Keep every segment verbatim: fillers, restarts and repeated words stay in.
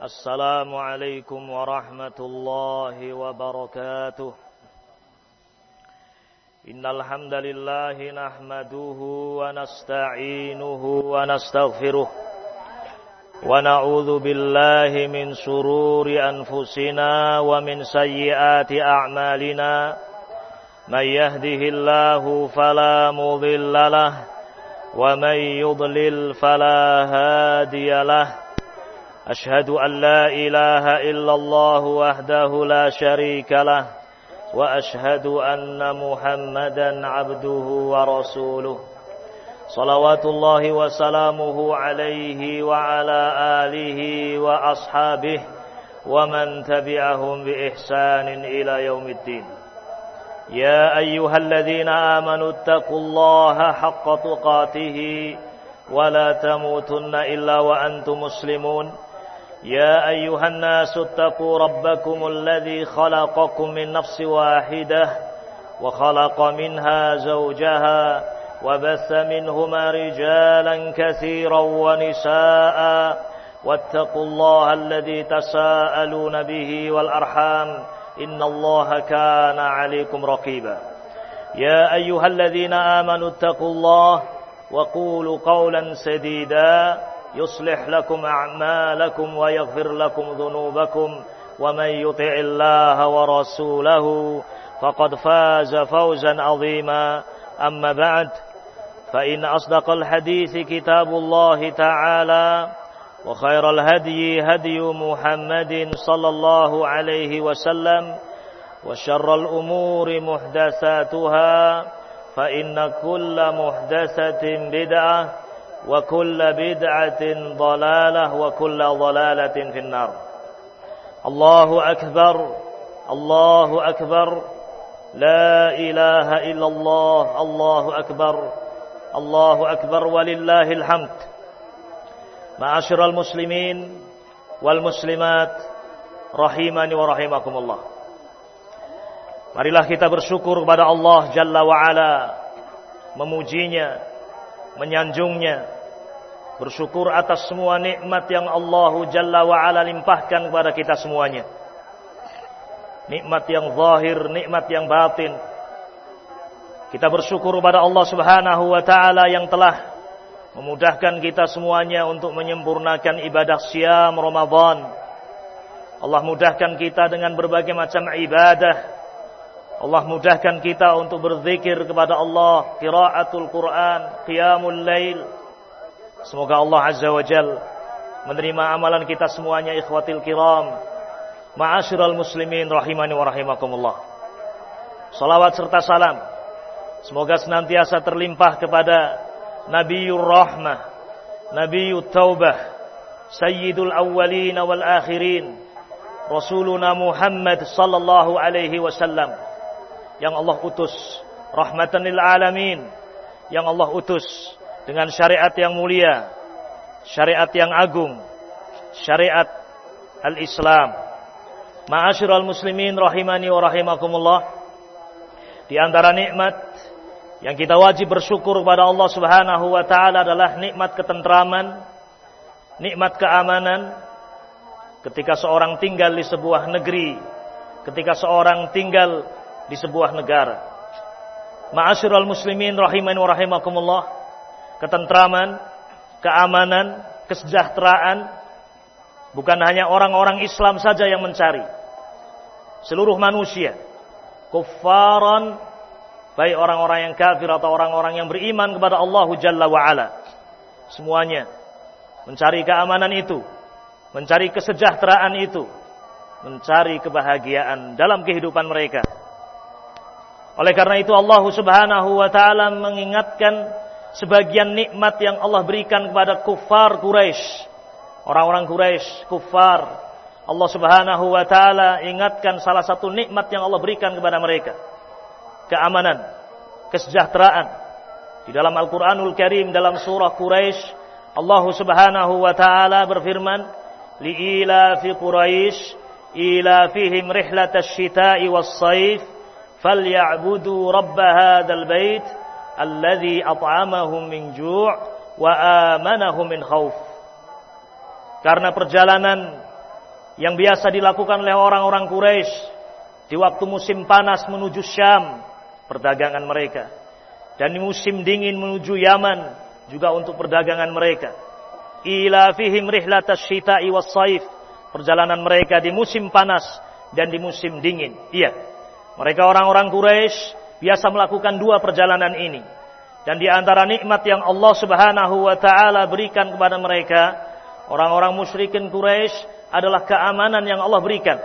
السلام عليكم ورحمة الله وبركاته. إن الحمد لله نحمده ونستعينه ونستغفره ونعوذ بالله من شرور أنفسنا ومن سيئات أعمالنا. من يهده الله فلا مضل له ومن يضلل فلا هادي له. أشهد أن لا إله إلا الله وحده لا شريك له وأشهد أن محمدا عبده ورسوله صلوات الله وسلامه عليه وعلى آله وأصحابه ومن تبعهم بإحسان إلى يوم الدين. يا أيها الذين آمنوا اتقوا الله حق تقاته ولا تموتن إلا وأنتم مسلمون. يا أيها الناس اتقوا ربكم الذي خلقكم من نفس واحدة وخلق منها زوجها وبث منهما رجالا كثيرا ونساء واتقوا الله الذي تساءلون به والأرحام إن الله كان عليكم رقيبا. يا أيها الذين آمنوا اتقوا الله وقولوا قولا سديدا يصلح لكم أعمالكم ويغفر لكم ذنوبكم ومن يطع الله ورسوله فقد فاز فوزا عظيما. أما بعد فإن أصدق الحديث كتاب الله تعالى وخير الهدي هدي محمد صلى الله عليه وسلم وشر الأمور محدثاتها فإن كل محدثة بدعة وكل بدعة ضلالة وكل ضلالة في النار. الله أكبر الله أكبر لا إله إلا الله الله أكبر الله أكبر ولله الحمد. Ma'asyiral muslimin wal muslimat rahimani wa rahimakumullah. Marilah kita bersyukur kepada Allah Jalla wa Ala, memujinya, menyanjungnya, bersyukur atas semua nikmat yang Allah Jalla wa Ala limpahkan kepada kita semuanya. Nikmat yang zahir, nikmat yang batin. Kita bersyukur kepada Allah Subhanahu wa taala yang telah memudahkan kita semuanya untuk menyempurnakan ibadah siam Ramadan. Allah mudahkan kita dengan berbagai macam ibadah. Allah mudahkan kita untuk berzikir kepada Allah, qiraatul Quran, qiyamul lail. Semoga Allah Azza wa Jal menerima amalan kita semuanya, ikhwatil kiram, ma'asyiral muslimin rahimani wa rahimakumullah. Salawat serta salam semoga senantiasa terlimpah kepada Nabiyur Rahmah, Nabiyut Taubah, Sayyidul Awwalin wal Akhirin, Rasuluna Muhammad sallallahu alaihi wasallam, yang Allah utus rahmatan lil alamin, yang Allah utus dengan syariat yang mulia, syariat yang agung, syariat al-Islam. Ma'asyiral muslimin rahimani wa rahimakumullah. Di antara nikmat yang kita wajib bersyukur kepada Allah Subhanahu wa taala adalah nikmat ketentraman, nikmat keamanan ketika seorang tinggal di sebuah negeri, ketika seorang tinggal di sebuah negara. Ma'asyiral muslimin rahimani wa rahimakumullah. Ketentraman, keamanan, kesejahteraan bukan hanya orang-orang Islam saja yang mencari. Seluruh manusia, kuffaran, baik orang-orang yang kafir atau orang-orang yang beriman kepada Allah Jalla wa'ala, semuanya mencari keamanan itu, mencari kesejahteraan itu, mencari kebahagiaan dalam kehidupan mereka. Oleh karena itu Allah Subhanahu wa ta'ala mengingatkan sebagian nikmat yang Allah berikan kepada kuffar Quraisy, orang-orang Quraisy, kuffar. Allah Subhanahu wa ta'ala ingatkan salah satu nikmat yang Allah berikan kepada mereka, keamanan, kesejahteraan. Di dalam Al-Quranul Karim, dalam surah Quraisy, Allah Subhanahu wa ta'ala berfirman, li'ilafi Quraisy ilafihim rihlatash shita'i was-sayf falyabudu rabb hadzal bait alladzi at'amahum min ju' wa amanahum min khauf. Karena perjalanan yang biasa dilakukan oleh orang-orang Quraisy di waktu musim panas menuju Syam, perdagangan mereka, dan di musim dingin menuju Yaman juga untuk perdagangan mereka. Ila fihim rihlatasy syita'i was-shaif, perjalanan mereka di musim panas dan di musim dingin. Iya, mereka orang-orang Quraisy biasa melakukan dua perjalanan ini. Dan di antara nikmat yang Allah Subhanahu wa taala berikan kepada mereka, orang-orang musyrikin Quraisy, adalah keamanan yang Allah berikan.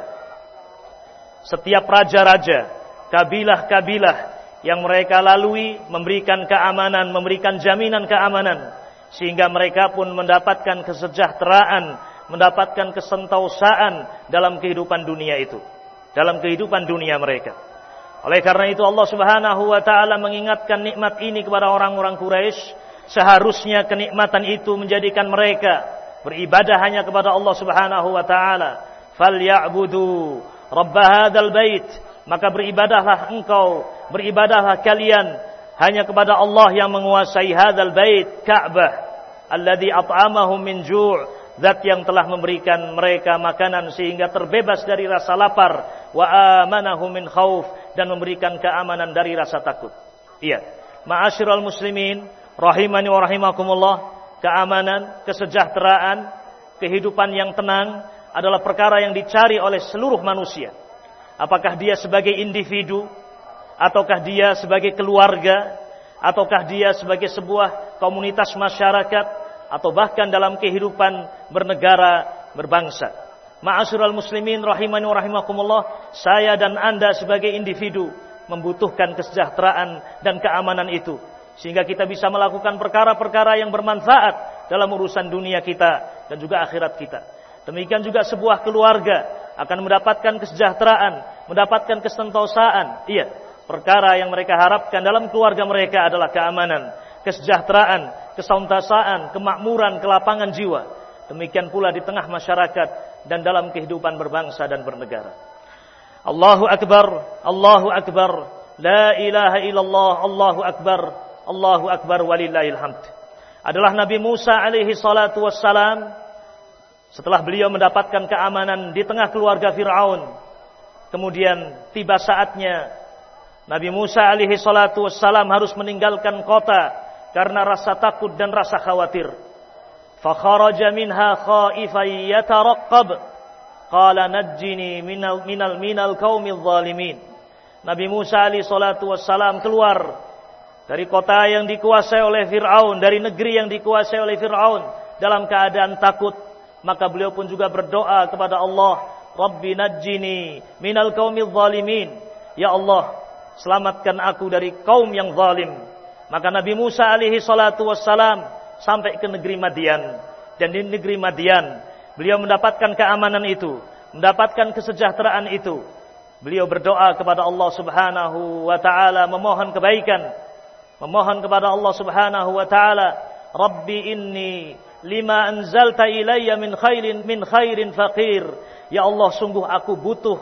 Setiap raja-raja, kabilah-kabilah yang mereka lalui memberikan keamanan, memberikan jaminan keamanan, sehingga mereka pun mendapatkan kesejahteraan, mendapatkan kesentosaan dalam kehidupan dunia itu, dalam kehidupan dunia mereka. Oleh karena itu Allah Subhanahu wa taala mengingatkan nikmat ini kepada orang-orang Quraisy. Seharusnya kenikmatan itu menjadikan mereka beribadah hanya kepada Allah Subhanahu wa taala. Falyabudu rabb hadzal bait, maka beribadahlah engkau, beribadahlah kalian hanya kepada Allah yang menguasai hadzal bait, Ka'bah, alladzi at'amahum min ju', zat yang telah memberikan mereka makanan sehingga terbebas dari rasa lapar, wa amanahum min khauf, dan memberikan keamanan dari rasa takut. Iya, ma'asyiral muslimin rahimani wa rahimakumullah, keamanan, kesejahteraan, kehidupan yang tenang adalah perkara yang dicari oleh seluruh manusia. Apakah dia sebagai individu, ataukah dia sebagai keluarga, ataukah dia sebagai sebuah komunitas masyarakat, atau bahkan dalam kehidupan bernegara, berbangsa. Ma'asyiral muslimin rahimani wa rahimakumullah, saya dan Anda sebagai individu membutuhkan kesejahteraan dan keamanan itu, sehingga kita bisa melakukan perkara-perkara yang bermanfaat dalam urusan dunia kita dan juga akhirat kita. Demikian juga sebuah keluarga akan mendapatkan kesejahteraan, mendapatkan kesentosaan. Iya, perkara yang mereka harapkan dalam keluarga mereka adalah keamanan, kesejahteraan, kesentosaan, kemakmuran, kelapangan jiwa. Demikian pula di tengah masyarakat dan dalam kehidupan berbangsa dan bernegara. Allahu Akbar, Allahu Akbar, la ilaha illallah, Allahu Akbar, Allahu Akbar walillahil hamd. Adalah Nabi Musa alaihi salatu wassalam, setelah beliau mendapatkan keamanan di tengah keluarga Fir'aun, kemudian tiba saatnya Nabi Musa alaihi salatu wassalam harus meninggalkan kota karena rasa takut dan rasa khawatir. Fa kharaja minha khaifan yataraqqab, qala najjini minal minal minal qaumil zalimin. Nabi Musa alaihi salatu wassalam keluar dari kota yang dikuasai oleh Fir'aun, dari negeri yang dikuasai oleh Fir'aun dalam keadaan takut. Maka beliau pun juga berdoa kepada Allah, Rabbi najjini minal qaumil zalimin. Ya Allah, selamatkan aku dari kaum yang zalim. Maka Nabi Musa alaihi salatu wassalam sampai ke negeri Madian. Dan di negeri Madian beliau mendapatkan keamanan itu, mendapatkan kesejahteraan itu. Beliau berdoa kepada Allah Subhanahu wa taala, memohon kebaikan, memohon kepada Allah Subhanahu wa taala, Rabbi inni lima anzalta ilayya min khairin min khairin faqir. Ya Allah, sungguh aku butuh,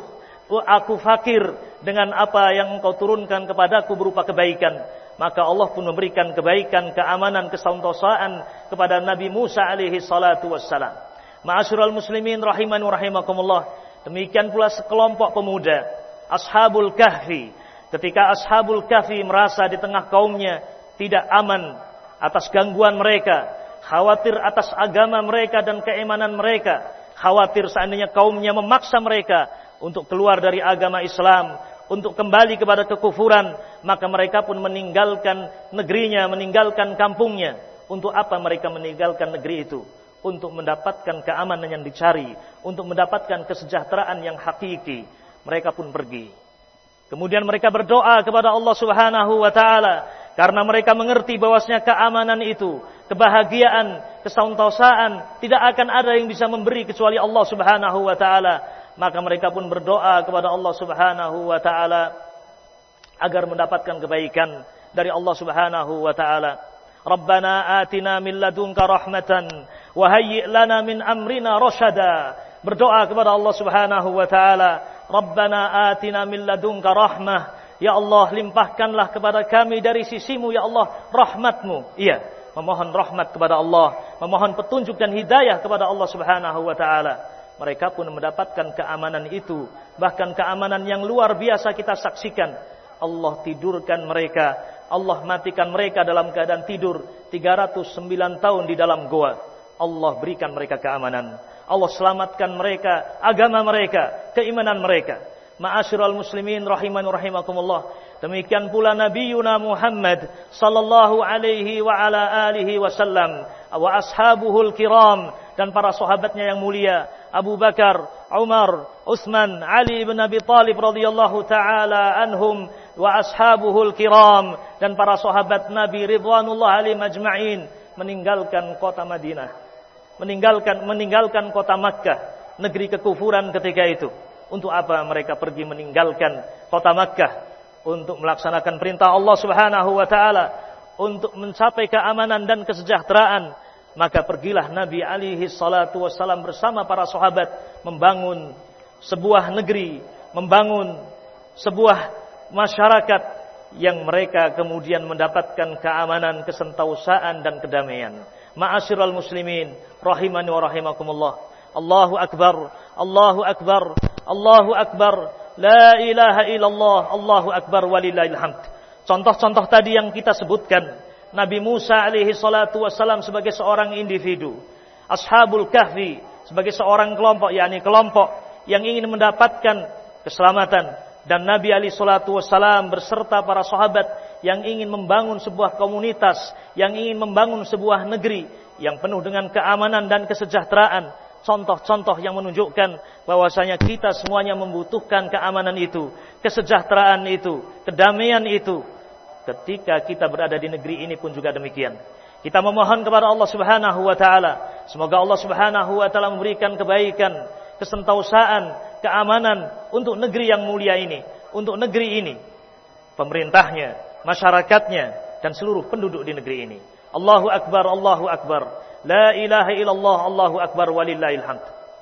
aku fakir dengan apa yang Engkau turunkan kepadaku berupa kebaikan. Maka Allah pun memberikan kebaikan, keamanan, kesentosaan kepada Nabi Musa alaihi salatu wassalam. Ma'asyiral muslimin rahimani wa rahimakumullah. Demikian pula sekelompok pemuda, Ashabul Kahfi. Ketika Ashabul Kahfi merasa di tengah kaumnya tidak aman atas gangguan mereka, khawatir atas agama mereka dan keimanan mereka, khawatir seandainya kaumnya memaksa mereka untuk keluar dari agama Islam, untuk kembali kepada kekufuran, maka mereka pun meninggalkan negerinya, meninggalkan kampungnya. Untuk apa mereka meninggalkan negeri itu? Untuk mendapatkan keamanan yang dicari, untuk mendapatkan kesejahteraan yang hakiki. Mereka pun pergi. Kemudian mereka berdoa kepada Allah Subhanahu wa taala, karena mereka mengerti bahwasanya keamanan itu, kebahagiaan, kesentosaan tidak akan ada yang bisa memberi kecuali Allah Subhanahu wa taala. Maka mereka pun berdoa kepada Allah Subhanahu wa taala agar mendapatkan kebaikan dari Allah Subhanahu wa taala. Rabbana atina min ladunka rahmatan wa hayyi' lana min amrina rasyada. Berdoa kepada Allah Subhanahu wa taala, Rabbana atina min ladunka rahmah. Ya Allah, limpahkanlah kepada kami dari sisimu ya Allah rahmatmu. Iya, memohon rahmat kepada Allah, memohon petunjuk dan hidayah kepada Allah Subhanahu wa taala. mereka pun mendapatkan keamanan itu. Bahkan keamanan yang luar biasa kita saksikan. Allah tidurkan mereka, Allah matikan mereka dalam keadaan tidur tiga ratus sembilan tahun di dalam goa. Allah berikan mereka keamanan. Allah selamatkan mereka, agama mereka, keimanan mereka. Ma'asyiral muslimin rahimani rahimakumullah. Demikian pula Nabiyyuna Muhammad sallallahu alaihi wa ala alihi wasallam wa ashabuhul kiram, dan para sahabatnya yang mulia Abu Bakar, Umar, Utsman, Ali bin Abi Thalib radhiyallahu taala anhum wa ashabuhul kiram, dan para sahabat Nabi ridwanullah alaihim ajma'in meninggalkan kota Madinah, meninggalkan meninggalkan kota Makkah, negeri kekufuran ketika itu. Untuk apa mereka pergi meninggalkan kota Makkah? Untuk melaksanakan perintah Allah Subhanahu wa taala, untuk mencapai keamanan dan kesejahteraan. Maka pergilah Nabi alaihi salatu wassalam bersama para sahabat membangun sebuah negeri, membangun sebuah masyarakat yang mereka kemudian mendapatkan keamanan, kesentausaan dan kedamaian. Ma'asyiral muslimin rahimani wa rahimakumullah. Allahu akbar, Allahu akbar, Allahu akbar, la ilaha illallah, Allahu akbar walillahil hamd. Contoh-contoh tadi yang kita sebutkan, Nabi Musa alaihi salatu wassalam sebagai seorang individu, Ashabul Kahfi sebagai seorang kelompok, yakni kelompok yang ingin mendapatkan keselamatan, dan Nabi alaihi salatu wassalam berserta para sahabat yang ingin membangun sebuah komunitas, yang ingin membangun sebuah negeri yang penuh dengan keamanan dan kesejahteraan. Contoh-contoh yang menunjukkan bahwasanya kita semuanya membutuhkan keamanan itu, kesejahteraan itu, kedamaian itu. Ketika kita berada di negeri ini pun juga demikian. Kita memohon kepada Allah Subhanahu wa taala, semoga Allah Subhanahu wa taala memberikan kebaikan, kesentausaan, keamanan untuk negeri yang mulia ini, untuk negeri ini, pemerintahnya, masyarakatnya, dan seluruh penduduk di negeri ini. Allahu akbar, Allahu akbar. La ilaha illallah, Allahu akbar walillahil hamd.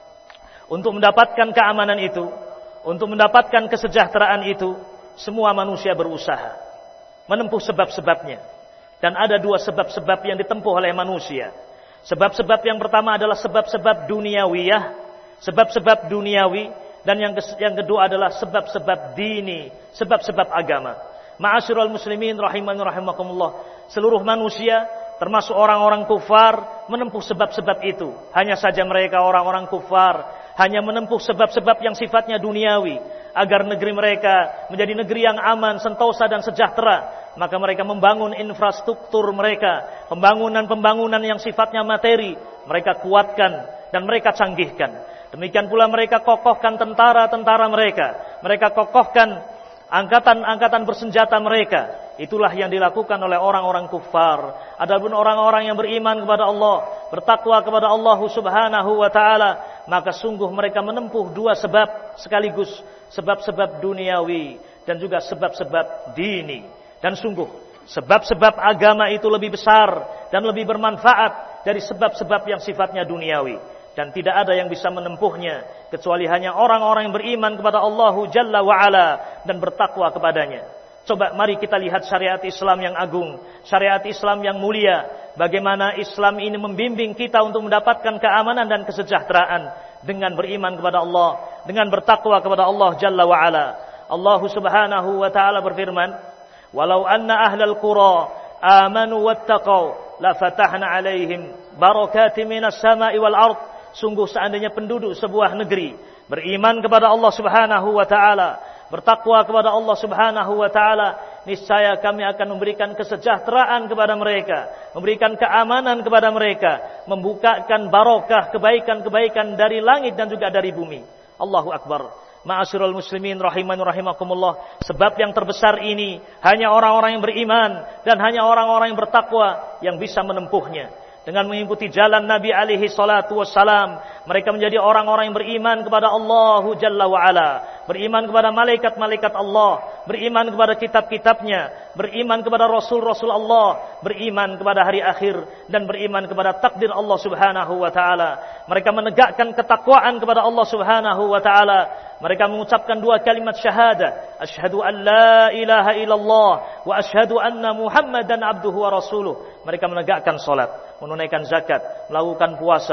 Untuk mendapatkan keamanan itu, untuk mendapatkan kesejahteraan itu, semua manusia berusaha menempuh sebab-sebabnya. Dan ada dua sebab-sebab yang ditempuh oleh manusia. Sebab-sebab yang pertama adalah sebab-sebab duniawiyah, sebab-sebab duniawi, dan yang yang kedua adalah sebab-sebab dini, sebab-sebab agama. Ma'asyiral muslimin rahimani rahimakumullah. Seluruh manusia termasuk orang-orang kufar menempuh sebab-sebab itu. Hanya saja mereka orang-orang kufar hanya menempuh sebab-sebab yang sifatnya duniawi, agar negeri mereka menjadi negeri yang aman, sentosa dan sejahtera. Maka mereka membangun infrastruktur mereka, pembangunan-pembangunan yang sifatnya materi, mereka kuatkan dan mereka canggihkan. Demikian pula mereka kokohkan tentara-tentara mereka, mereka kokohkan angkatan-angkatan bersenjata mereka. Itulah yang dilakukan oleh orang-orang kufar. Adapun orang-orang yang beriman kepada Allah, bertakwa kepada Allah Subhanahu wa taala, maka sungguh mereka menempuh dua sebab sekaligus, sebab-sebab duniawi dan juga sebab-sebab dini. Dan sungguh sebab-sebab agama itu lebih besar dan lebih bermanfaat dari sebab-sebab yang sifatnya duniawi. Dan tidak ada yang bisa menempuhnya kecuali hanya orang-orang yang beriman kepada Allah Jalla wa'ala dan bertakwa kepadanya. Coba mari kita lihat syariat Islam yang agung, syariat Islam yang mulia. Bagaimana Islam ini membimbing kita untuk mendapatkan keamanan dan kesejahteraan dengan beriman kepada Allah, dengan bertakwa kepada Allah Jalla wa'ala. Allah Subhanahu wa ta'ala berfirman, "Walau anna ahlal qura amanu wattaqau la fatahna 'alaihim barakatim minas sama'i wal ard." Sungguh seandainya penduduk sebuah negeri beriman kepada Allah Subhanahu wa taala, bertakwa kepada Allah Subhanahu wa taala, niscaya kami akan memberikan kesejahteraan kepada mereka, memberikan keamanan kepada mereka, membukakan barokah, kebaikan-kebaikan dari langit dan juga dari bumi. Allahu akbar. Ma'asyiral muslimin rahimani rahimakumullah. Sebab yang terbesar ini hanya orang-orang yang beriman dan hanya orang-orang yang bertakwa yang bisa menempuhnya. Dengan mengikuti jalan Nabi alaihi salatu wassalam, mereka menjadi orang-orang yang beriman kepada Allah Jalla wa'ala, beriman kepada malaikat-malaikat Allah, beriman kepada kitab-kitabnya, beriman kepada Rasul-Rasul Allah, beriman kepada hari akhir, dan beriman kepada takdir Allah Subhanahu wa ta'ala. Mereka menegakkan ketakwaan kepada Allah Subhanahu wa ta'ala. Mereka mengucapkan dua kalimat syahadah, asyhadu an la ilaha illallah wa asyhadu anna Muhammadan abduhu wa rasuluh. Mereka menegakkan salat, menunaikan zakat, melakukan puasa,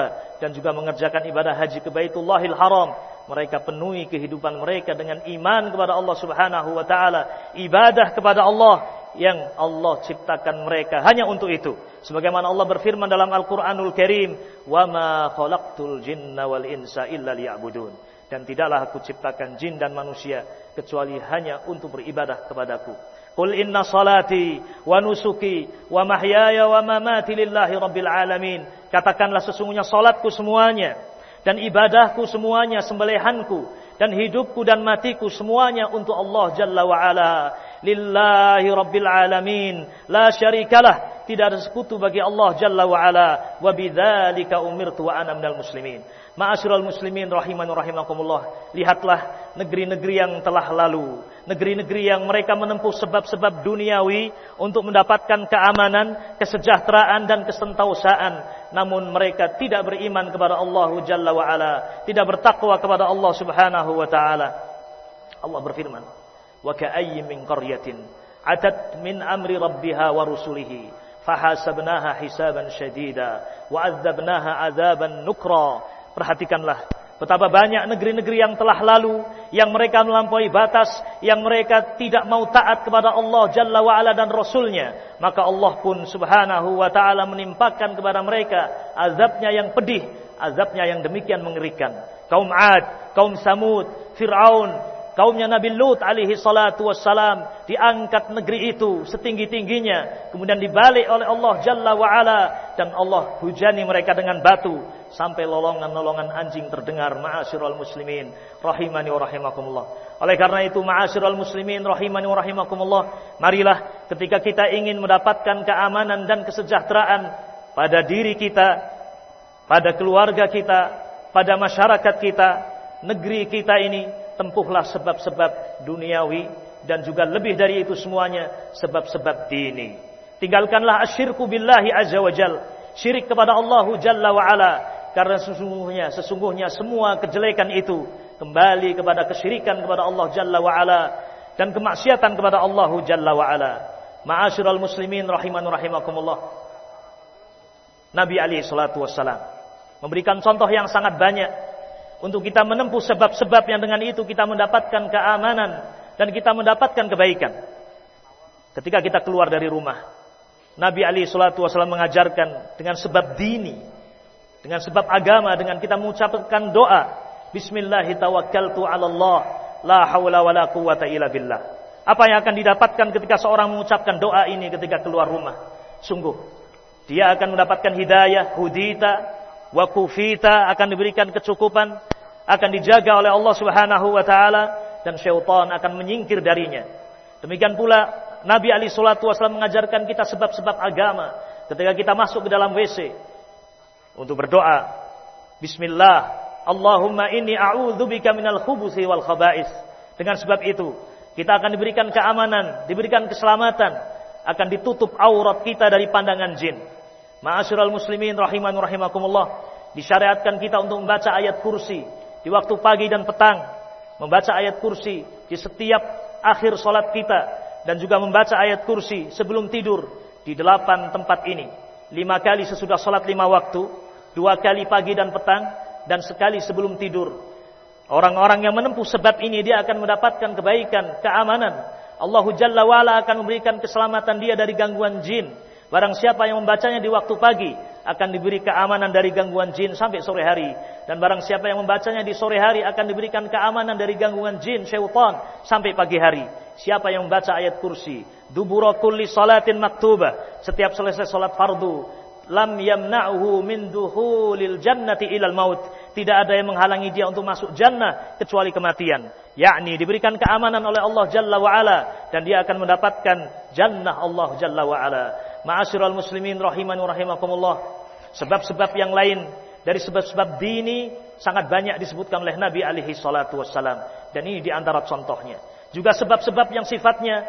dan juga mengerjakan ibadah haji ke Baitullahil Haram, mereka penuhi kehidupan mereka dengan iman kepada Allah Subhanahu wa taala, ibadah kepada Allah yang Allah ciptakan mereka hanya untuk itu. Sebagaimana Allah berfirman dalam Al-Qur'anul Karim, "Wa ma khalaqtul jinna wal insa illa liya'budun." Dan tidaklah aku ciptakan jin dan manusia kecuali hanya untuk beribadah kepadaku. Qul inna salati wa nusuki wa mahyaya wa mamati lillahi rabbil alamin. Katakanlah sesungguhnya salatku semuanya dan ibadahku semuanya, sembelihanku dan hidupku dan matiku semuanya untuk Allah Jalla wa Ala. Lillahi rabbil alamin, la syarikalah, tidak ada sekutu bagi Allah Jalla wa Ala. Wa bidzalika umirtu wa ana minal muslimin. Ma'asyiral muslimin rahiman wa rahimakumullah, lihatlah negeri-negeri yang telah lalu, negeri-negeri yang mereka menempuh sebab-sebab duniawi untuk mendapatkan keamanan, kesejahteraan dan kesentausaan, namun mereka tidak beriman kepada Allah Jalla wa Ala, tidak bertakwa kepada Allah Subhanahu wa taala. Allah berfirman, "Wa ka'ayyin min qaryatin atat min amri rabbiha wa rusulihi fahasabnaha hisaban syadida wa 'adzabnaha 'adzaban nukra." Perhatikanlah betapa banyak negeri-negeri yang telah lalu yang mereka melampaui batas, yang mereka tidak mau taat kepada Allah Jalla wa Ala dan Rasulnya. Maka Allah pun Subhanahu wa ta'ala menimpakan kepada mereka azabnya yang pedih, azabnya yang demikian mengerikan. Kaum Ad, kaum Samud, Fir'aun, kaumnya Nabi Lut alaihi salatu wassalam, diangkat negeri itu setinggi-tingginya, kemudian dibalik oleh Allah Jalla wa Ala, dan Allah hujani mereka dengan batu sampai lolongan-lolongan anjing terdengar. Ma'asyiral muslimin rahimani wa rahimakumullah. Oleh karena itu ma'asyiral muslimin rahimani wa rahimakumullah, marilah ketika kita ingin mendapatkan keamanan dan kesejahteraan pada diri kita, pada keluarga kita, pada masyarakat kita, negeri kita ini, tempuhlah sebab-sebab duniawi dan juga lebih dari itu semuanya sebab-sebab dini. Tinggalkanlah asyirku billahi azza wa jal, syirik kepada Allah Jalla wa Ala, karena sesungguhnya sesungguhnya semua kejelekan itu kembali kepada kesyirikan kepada Allah Jalla wa Ala dan kemaksiatan kepada Allah Jalla wa Ala. Ma'asyiral muslimin rahiman rahimakumullah, Nabi alaihi salatu wassalam memberikan contoh yang sangat banyak untuk kita menempuh sebab-sebab yang dengan itu kita mendapatkan keamanan dan kita mendapatkan kebaikan. Ketika kita keluar dari rumah, Nabi alaihi salatu wasallam mengajarkan dengan sebab dini, dengan sebab agama, dengan kita mengucapkan doa, Bismillahi tawakkaltu ala Allah, la hawla wa la quwata illa billah. Apa yang akan didapatkan ketika seorang mengucapkan doa ini ketika keluar rumah? Sungguh, dia akan mendapatkan hidayah, hudita, wa kufita, akan diberikan kecukupan, akan dijaga oleh Allah Subhanahu wa taala, dan syaitan akan menyingkir darinya. Demikian pula Nabi alaihi salatu wasallam mengajarkan kita sebab-sebab agama ketika kita masuk ke dalam W C untuk berdoa, Bismillah, Allahumma inni a'udzubika minal khubuthi wal khaba'is. Dengan sebab itu kita akan diberikan keamanan, diberikan keselamatan, akan ditutup aurat kita dari pandangan jin. Ma'asyiral muslimin rahiman rahimakumullah, disyariatkan kita untuk membaca ayat kursi di waktu pagi dan petang, membaca ayat kursi di setiap akhir salat kita, dan juga membaca ayat kursi sebelum tidur di delapan tempat ini. Lima kali sesudah salat lima waktu, dua kali pagi dan petang, dan sekali sebelum tidur. Orang-orang yang menempuh sebab ini dia akan mendapatkan kebaikan, keamanan. Allah Jalla wa'ala akan memberikan keselamatan dia dari gangguan jin. Barang siapa yang membacanya di waktu pagi akan diberi keamanan dari gangguan jin sampai sore hari. Dan barang siapa yang membacanya di sore hari akan diberikan keamanan dari gangguan jin, syaitan sampai pagi hari. Siapa yang membaca ayat kursi dubura kulli salatin maktubah, setiap selesai salat fardu, lam yamna'uhu min duhulil jannati ilal maut, tidak ada yang menghalangi dia untuk masuk jannah kecuali kematian. Yakni diberikan keamanan oleh Allah Jalla wa Ala, dan dia akan mendapatkan jannah Allah Jalla wa Ala. Ma'asyiral muslimin rahiman wa rahimakumullah, sebab-sebab yang lain dari sebab-sebab dini sangat banyak disebutkan oleh Nabi alaihi salatu wassalam, dan ini di antara contohnya. Juga sebab-sebab yang sifatnya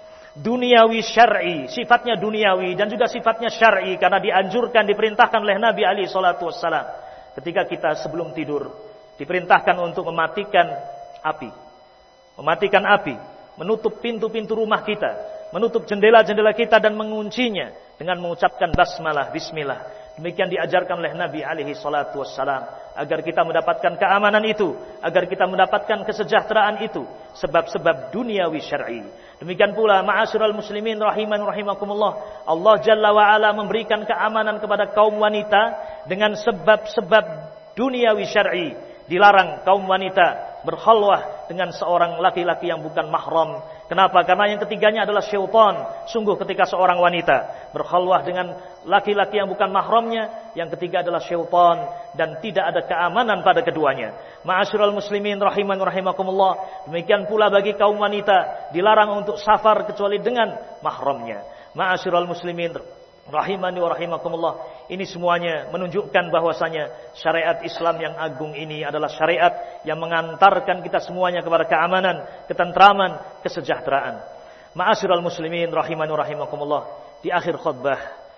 duniawi syar'i, sifatnya duniawi dan juga sifatnya syar'i, karena dianjurkan, diperintahkan oleh Nabi alaihi salatu wassalam. Ketika kita sebelum tidur diperintahkan untuk mematikan api, mematikan api, menutup pintu-pintu rumah kita, menutup jendela-jendela kita dan menguncinya dengan mengucapkan basmalah, bismillah. Demikian diajarkan oleh Nabi alaihi salatu wassalam, agar kita mendapatkan keamanan itu, agar kita mendapatkan kesejahteraan itu, sebab-sebab duniawi syar'i. Demikian pula ma'asyiral muslimin rahiman rahimakumullah, Allah Jalla wa Ala memberikan keamanan kepada kaum wanita dengan sebab-sebab duniawi syar'i. Dilarang kaum wanita berkhalwah dengan seorang laki-laki yang bukan mahram. Kenapa? Karena yang ketiganya adalah syaitan. Sungguh ketika seorang wanita berkhalwah dengan laki-laki yang bukan mahramnya, yang ketiga adalah syaitan, dan tidak ada keamanan pada keduanya. Ma'asyiral muslimin rahiman rahimakumullah, demikian pula bagi kaum wanita dilarang untuk safar kecuali dengan mahramnya. Ma'asyiral muslimin rahimani wa rahimakumullah, ini semuanya menunjukkan bahwasanya syariat Islam yang agung ini adalah syariat yang mengantarkan kita semuanya kepada keamanan, ketentraman, kesejahteraan. Ma'asyiral muslimin rahimani wa rahimakumullah, di akhir khutbah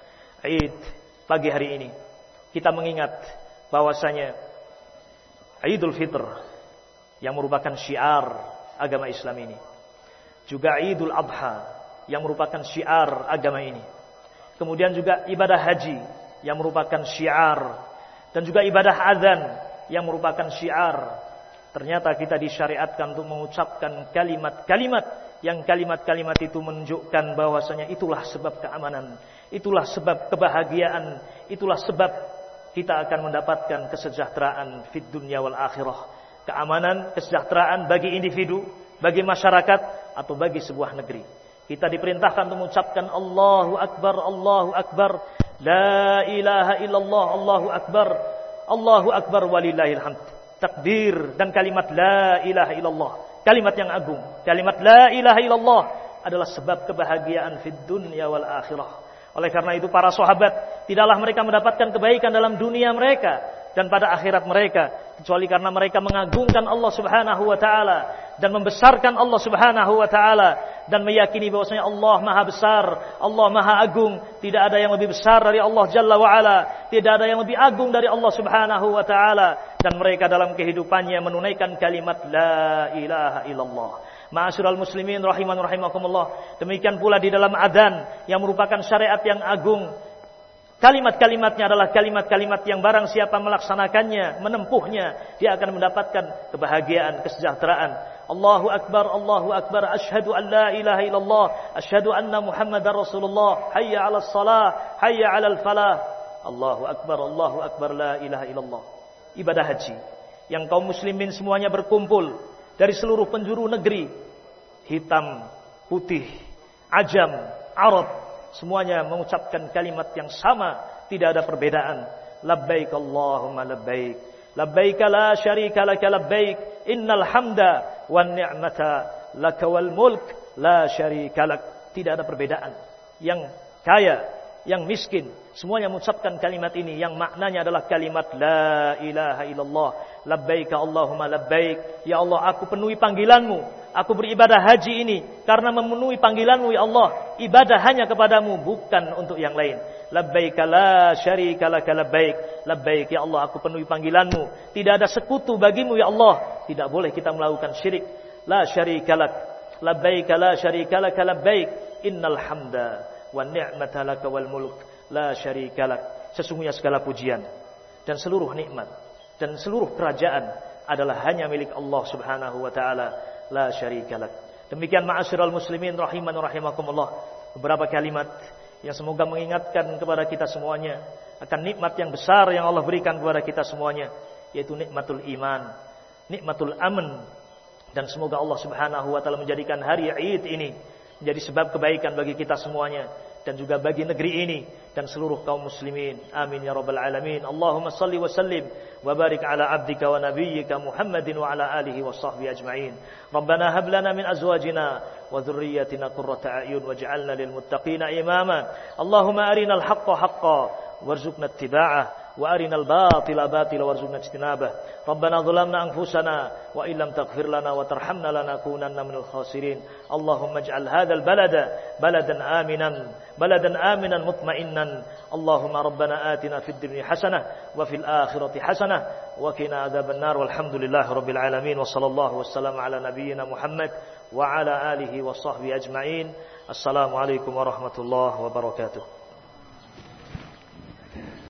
Id pagi hari ini kita mengingat bahwasanya Idul Fitr yang merupakan syiar agama Islam ini, juga Idul Adha yang merupakan syiar agama ini, kemudian juga ibadah haji yang merupakan syiar, dan juga ibadah azan yang merupakan syiar. Ternyata kita disyariatkan untuk mengucapkan kalimat-kalimat yang kalimat-kalimat itu menunjukkan bahwasanya itulah sebab keamanan, itulah sebab kebahagiaan, itulah sebab kita akan mendapatkan kesejahteraan fid dunya wal akhirah. Keamanan, kesejahteraan bagi individu, bagi masyarakat, atau bagi sebuah negeri. Kita diperintahkan untuk mengucapkan Allahu Akbar, Allahu Akbar, La ilaha illallah, Allahu Akbar, Allahu Akbar walillahil hamd. Takbir dan kalimat La ilaha illallah, kalimat yang agung. Kalimat La ilaha illallah adalah sebab kebahagiaan fid dunya wal akhirah. Oleh karena itu para sahabat, tidaklah mereka mendapatkan kebaikan dalam dunia mereka dan pada akhirat mereka, kecuali karena mereka mengagungkan Allah Subhanahu wa taala dan membesarkan Allah Subhanahu wa taala dan meyakini bahwasanya Allah Maha Besar, Allah Maha Agung, tidak ada yang lebih besar dari Allah Jalla wa Ala, tidak ada yang lebih agung dari Allah Subhanahu wa taala, dan mereka dalam kehidupannya menunaikan kalimat La ilaha illallah. Ma'asyiral muslimin rahiman rahimakumullah, demikian pula di dalam adzan yang merupakan syariat yang agung. Kalimat-kalimatnya adalah kalimat-kalimat yang barang siapa melaksanakannya, menempuhnya, dia akan mendapatkan kebahagiaan, kesejahteraan. Allahu Akbar, Allahu Akbar, asyhadu an la ilaha illallah, asyhadu anna Muhammadar Rasulullah, hayya 'alas salah, hayya 'alal falah. Allahu Akbar, Allahu Akbar, la ilaha illallah. Ibadah haji yang kaum muslimin semuanya berkumpul dari seluruh penjuru negeri, hitam, putih, ajam, Arab, semuanya mengucapkan kalimat yang sama, tidak ada perbedaan. Labbaik Allahumma labbaik, labbaik la syarika laka labbaik, innal hamda wan ni'mata laka wal mulk la syarika lak. Tidak ada perbedaan. Yang kaya, yang miskin, semuanya mengucapkan kalimat ini yang maknanya adalah kalimat La ilaha illallah. Labbaik Allahumma labbaik, ya Allah aku penuhi panggilanmu, aku beribadah haji ini karena memenuhi panggilanmu ya Allah, ibadah hanya kepadamu, bukan untuk yang lain. Labbaik la syarika laka labbaik, labbaik ya Allah aku penuhi panggilanmu, tidak ada sekutu bagimu ya Allah, tidak boleh kita melakukan syirik. La syarika lak, labbaik la syarika laka labbaik, innal hamda wan ni'mata laka wal mulk la syarika lak. Sesungguhnya segala pujian dan seluruh nikmat dan seluruh kerajaan adalah hanya milik Allah Subhanahu wa taala, la syarika lak. Demikian ma'asyiral muslimin rahiman rahimakumullah, beberapa kalimat yang semoga mengingatkan kepada kita semuanya akan nikmat yang besar yang Allah berikan kepada kita semuanya, yaitu nikmatul iman, nikmatul aman, dan semoga Allah Subhanahu wa taala menjadikan hari Id ini menjadi sebab kebaikan bagi kita semuanya dan juga bagi negeri ini dan seluruh kaum muslimin. Amin ya rabbal alamin. Allahumma salli wa sallim wa barik ala abdika wa nabiyyika Muhammadin wa ala alihi wa sahbihi ajma'in. Rabbana hab lana min azwajina wa dhurriyyatina qurrata a'yun waj'alna lil muttaqina imama. Allahumma arinal haqqa haqqan warzuqna ittiba'ah وأرنا الباطل باطلا وارزقنا اجتنابه. ربنا ظلمنا أنفسنا وإن لم تغفر لنا وترحمنا لنكونن من الخاسرين. اللهم اجعل هذا البلد بلدا آمنا بلدا آمنا مطمئنا. اللهم ربنا آتنا في الدنيا حسنة وفي الآخرة حسنة وقنا عذاب النار. والحمد لله رب العالمين وصلى الله وسلم على نبينا محمد وعلى آله وصحبه أجمعين. السلام عليكم ورحمة الله وبركاته.